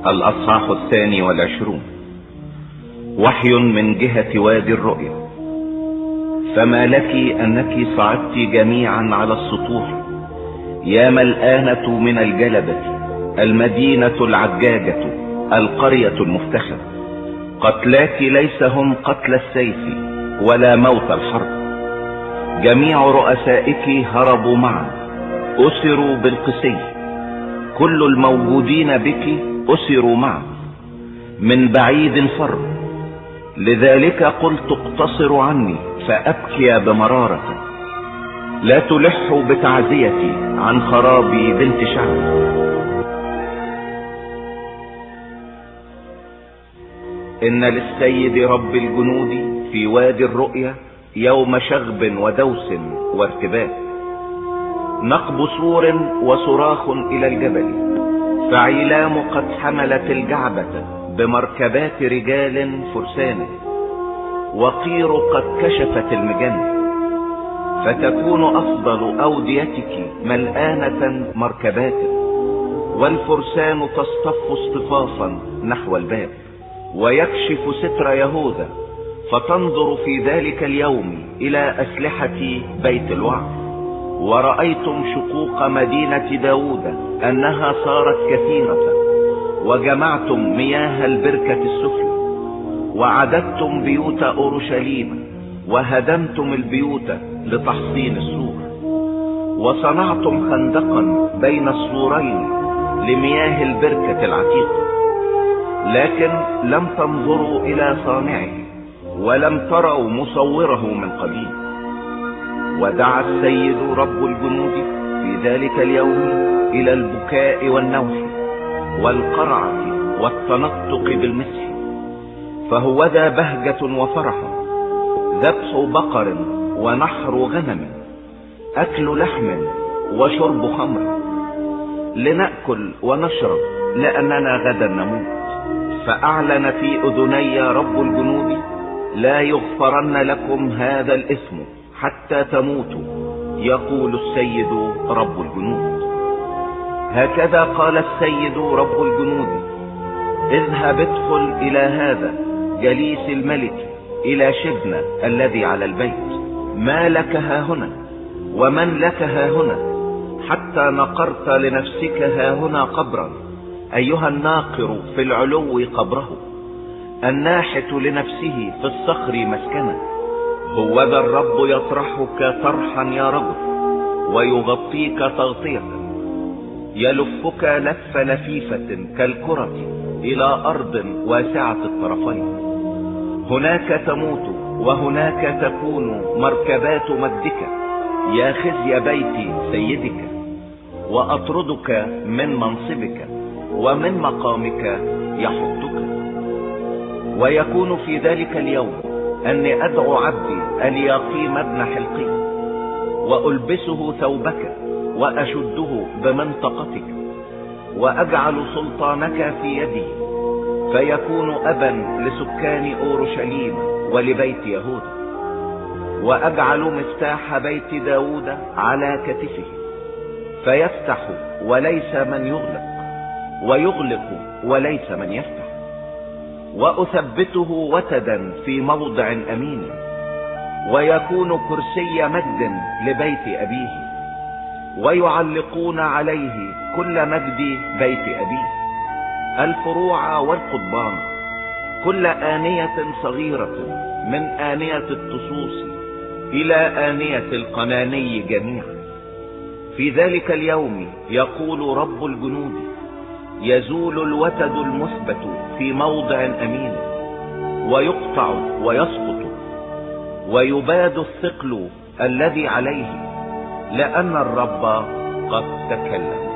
الأصحاح 22. وحي من جهة وادي الرؤيا. فما لك أنك صعدت جميعا على السطوح يا ملآنة من الجلبة، المدينة العجاجة، القرية المفتخرة. قتلاك ليس هم قتل السيف ولا موت الحرب. جميع رؤسائك هربوا معا، أسروا بالقسي. كل الموجودين بك أسروا معا، من بعيد فر. لذلك قلت اقتصروا عني فأبكي بمرارة. لا تلحوا بتعزيتي عن خراب بنت شعب. إن للسيد رب الجنود في وادي الرؤيا يوم شغب ودوس وارتباك، نقب سور وصراخ إلى الجبل. فعيلام قد حملت الجعبة بمركبات رجال فرسان، وقير قد كشفت المجن. فتكون أفضل أوديتك ملآنة مركبات، والفرسان تصطف اصطفافا نحو الباب. ويكشف ستر يهوذا، فتنظر في ذلك اليوم إلى أسلحة بيت الوعد. ورأيتم شقوق مدينة داود أنها صارت كثيرة، وجمعتم مياه البركة السفلى. وعددتم بيوت أورشليم، وهدمتم البيوت لتحصين السور. وصنعتم خندقا بين السورين لمياه البركة العتيقة، لكن لم تنظروا إلى صانعه، ولم تروا مصوره من قديم. ودعا السيد رب الجنود في ذلك اليوم إلى البكاء والنوح والقرعة والتنطق بالمسح. فهوذا بهجة وفرح، ذبح بقر ونحر غنم، أكل لحم وشرب خمر. لنأكل ونشرب لأننا غدا نموت. فأعلن في أذني رب الجنود: لا يغفرن لكم هذا الإثم حتى تموتوا، يقول السيد رب الجنود. هكذا قال السيد رب الجنود: اذهب ادخل إلى هذا جليس الملك، إلى شبنة الذي على البيت. ما لك هاهنا ومن لك هاهنا، حتى نقرت لنفسك هاهنا قبرا، أيها الناقر في العلو قبره، الناحت لنفسه في الصخر مسكنا. هوذا الرب يطرحك طرحا يا رجل، ويغطيك تغطية، يلفك لف لفيفة كالكرة إلى أرض واسعة الطرفين. هناك تموت وهناك تكون مركبات مجدك يا خزي بيت سيدك. وأطردك من منصبك ومن مقامك يحطك. ويكون في ذلك اليوم أني أدعو عبدي الياقيم ابن حلقي، وألبسه ثوبك وأشده بمنطقتك، وأجعل سلطانك في يدي، فيكون أبا لسكان أورشليم ولبيت يهوذا. وأجعل مفتاح بيت داود على كتفه، فيفتح وليس من يغلق، ويغلق وليس من يفتح. وأثبته وتدا في موضع أمين، ويكون كرسي مجد لبيت أبيه، ويعلقون عليه كل مجد بيت أبيه، الفروع والقضبان، كل آنية صغيرة من آنية الطصوص إلى آنية القناني جميعا. في ذلك اليوم يقول رب الجنود: يزول الوتد المثبت في موضع أمين، ويقطع ويسقط، ويباد الثقل الذي عليه، لأن الرب قد تكلم.